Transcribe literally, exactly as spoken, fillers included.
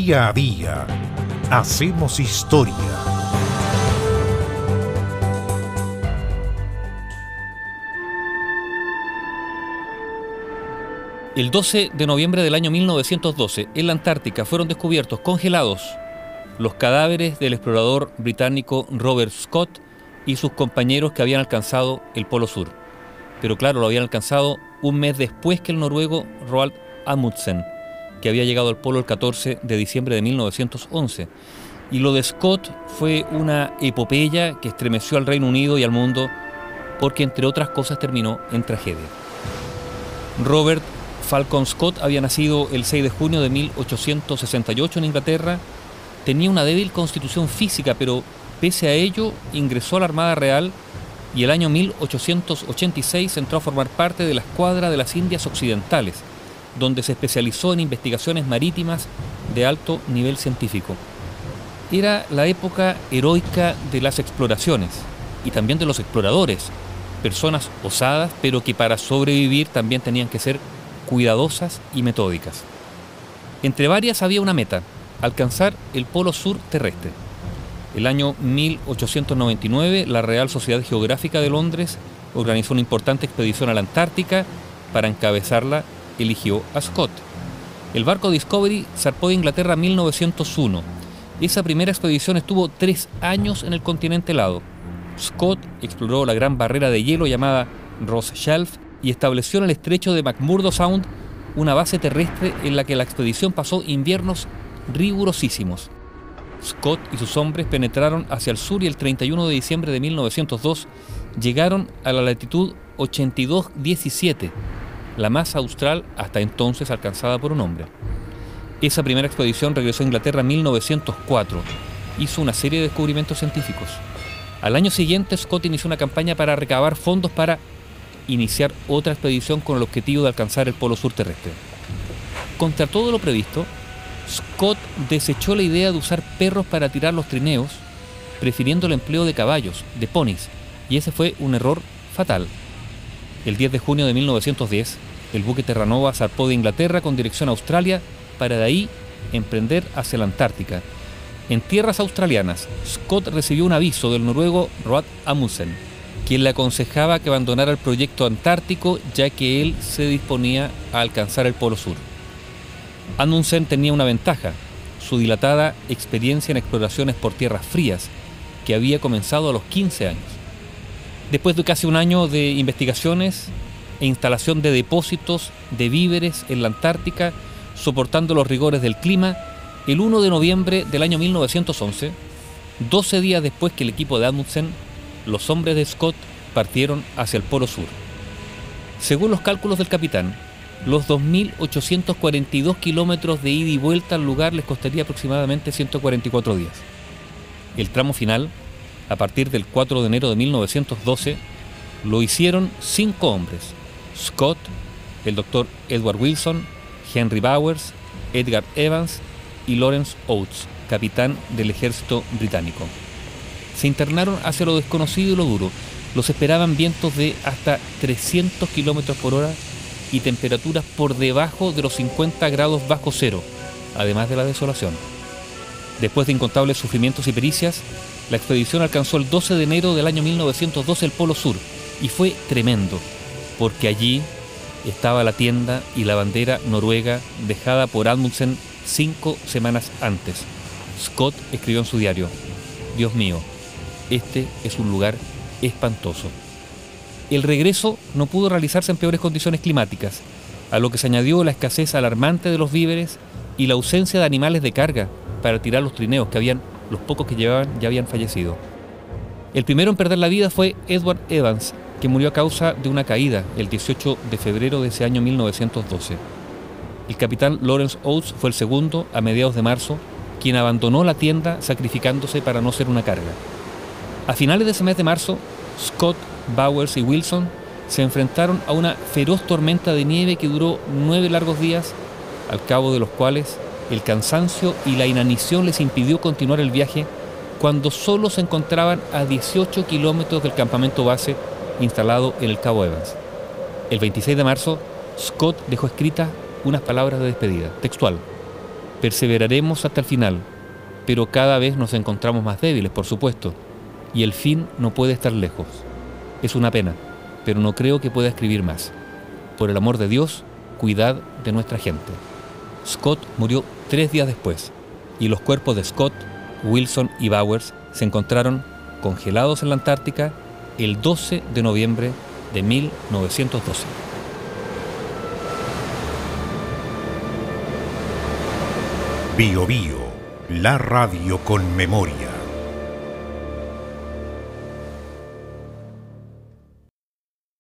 Día a día hacemos historia. El doce de noviembre del año mil novecientos doce, en la Antártica fueron descubiertos congelados los cadáveres del explorador británico Robert Scott y sus compañeros que habían alcanzado el Polo Sur. Pero claro, lo habían alcanzado un mes después que el noruego Roald Amundsen, que había llegado al Polo el catorce de diciembre de mil novecientos once. Y lo de Scott fue una epopeya que estremeció al Reino Unido y al mundo porque, entre otras cosas, terminó en tragedia. Robert Falcon Scott había nacido el seis de junio de mil ochocientos sesenta y ocho en Inglaterra. Tenía una débil constitución física, pero pese a ello ingresó a la Armada Real y el año mil ochocientos ochenta y seis entró a formar parte de la Escuadra de las Indias Occidentales, donde se especializó en investigaciones marítimas de alto nivel científico. Era la época heroica de las exploraciones y también de los exploradores, personas osadas, pero que para sobrevivir también tenían que ser cuidadosas y metódicas. Entre varias había una meta: alcanzar el Polo Sur terrestre. El año mil ochocientos noventa y nueve, la Real Sociedad Geográfica de Londres organizó una importante expedición a la Antártica. Para encabezarla eligió a Scott. El barco Discovery zarpó de Inglaterra en mil novecientos uno. Esa primera expedición estuvo tres años en el continente helado. Scott exploró la gran barrera de hielo llamada Ross Shelf y estableció en el estrecho de McMurdo Sound una base terrestre en la que la expedición pasó inviernos rigurosísimos. Scott y sus hombres penetraron hacia el sur y el treinta y uno de diciembre de mil novecientos dos llegaron a la latitud ochenta y dos diecisiete, la más austral hasta entonces alcanzada por un hombre. Esa primera expedición regresó a Inglaterra en mil novecientos cuatro. Hizo una serie de descubrimientos científicos. Al año siguiente, Scott inició una campaña para recabar fondos para iniciar otra expedición con el objetivo de alcanzar el Polo Sur terrestre. Contra todo lo previsto, Scott desechó la idea de usar perros para tirar los trineos, prefiriendo el empleo de caballos, de ponis, y ese fue un error fatal. El diez de junio de mil novecientos diez, el buque Terranova zarpó de Inglaterra con dirección a Australia para de ahí emprender hacia la Antártica. En tierras australianas, Scott recibió un aviso del noruego Roald Amundsen, quien le aconsejaba que abandonara el proyecto antártico ya que él se disponía a alcanzar el Polo Sur. Amundsen tenía una ventaja: su dilatada experiencia en exploraciones por tierras frías, que había comenzado a los quince años. Después de casi un año de investigaciones e instalación de depósitos de víveres en la Antártica, soportando los rigores del clima, el uno de noviembre del año mil novecientos once, doce días después que el equipo de Amundsen, los hombres de Scott partieron hacia el Polo Sur. Según los cálculos del capitán, los dos mil ochocientos cuarenta y dos kilómetros de ida y vuelta al lugar les costaría aproximadamente ciento cuarenta y cuatro días. El tramo final, a partir del cuatro de enero de mil novecientos doce, lo hicieron cinco hombres: Scott, el doctor Edward Wilson, Henry Bowers, Edgar Evans y Lawrence Oates, capitán del ejército británico. Se internaron hacia lo desconocido y lo duro. Los esperaban vientos de hasta trescientos kilómetros por hora y temperaturas por debajo de los cincuenta grados bajo cero, además de la desolación. Después de incontables sufrimientos y pericias, la expedición alcanzó el doce de enero del año mil novecientos doce el Polo Sur, y fue tremendo, porque allí estaba la tienda y la bandera noruega dejada por Amundsen cinco semanas antes. Scott escribió en su diario: Dios mío, este es un lugar espantoso. El regreso no pudo realizarse en peores condiciones climáticas, a lo que se añadió la escasez alarmante de los víveres y la ausencia de animales de carga para tirar los trineos, que habían, los pocos que llevaban ya habían fallecido. El primero en perder la vida fue Edward Evans, que murió a causa de una caída el dieciocho de febrero de ese año mil novecientos doce. El capitán Lawrence Oates fue el segundo, a mediados de marzo, quien abandonó la tienda sacrificándose para no ser una carga. A finales de ese mes de marzo, Scott, Bowers y Wilson se enfrentaron a una feroz tormenta de nieve que duró nueve largos días, al cabo de los cuales el cansancio y la inanición les impidió continuar el viaje cuando solo se encontraban a dieciocho kilómetros del campamento base instalado en el Cabo Evans. El veintiséis de marzo, Scott dejó escritas unas palabras de despedida, textual: Perseveraremos hasta el final, pero cada vez nos encontramos más débiles, por supuesto, y el fin no puede estar lejos. Es una pena, pero no creo que pueda escribir más. Por el amor de Dios, cuidad de nuestra gente. Scott murió tres días después, y los cuerpos de Scott, Wilson y Bowers se encontraron congelados en la Antártica el doce de noviembre de mil novecientos doce. Bio Bio, la radio con memoria.